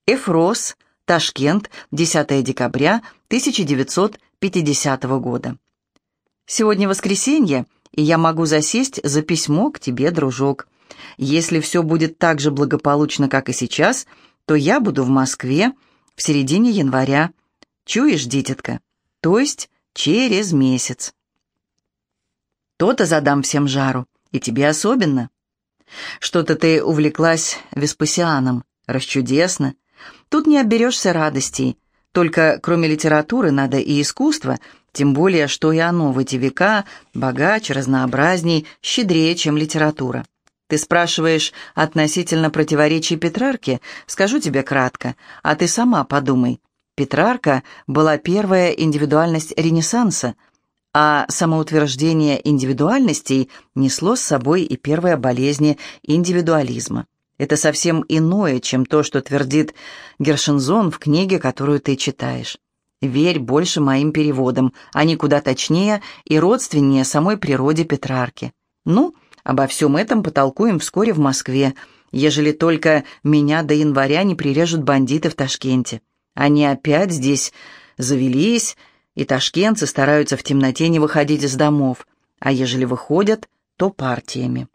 Эфрос, Ташкент, 10 декабря 1950 года. Сегодня воскресенье, и я могу засесть за письмо к тебе, дружок. Если все будет так же благополучно, как и сейчас, то я буду в Москве в середине января. Чуешь, дитятка? То есть через месяц. То-то задам всем жару, и тебе особенно. Что-то ты увлеклась Веспасианом. Расчудесно. Тут не оберешься радостей. Только кроме литературы надо и искусство, тем более, что и оно в эти века богаче, разнообразней, щедрее, чем литература. Ты спрашиваешь относительно противоречий Петрарки? Скажу тебе кратко, а ты сама подумай. Петрарка была первая индивидуальность Ренессанса, а самоутверждение индивидуальностей несло с собой и первые болезни индивидуализма. Это совсем иное, чем то, что твердит Гершензон в книге, которую ты читаешь. Верь больше моим переводам, они куда точнее и родственнее самой природе Петрарки. Ну, обо всем этом потолкуем вскоре в Москве, ежели только меня до января не прирежут бандиты в Ташкенте. Они опять здесь завелись, и ташкентцы стараются в темноте не выходить из домов, а ежели выходят, то партиями.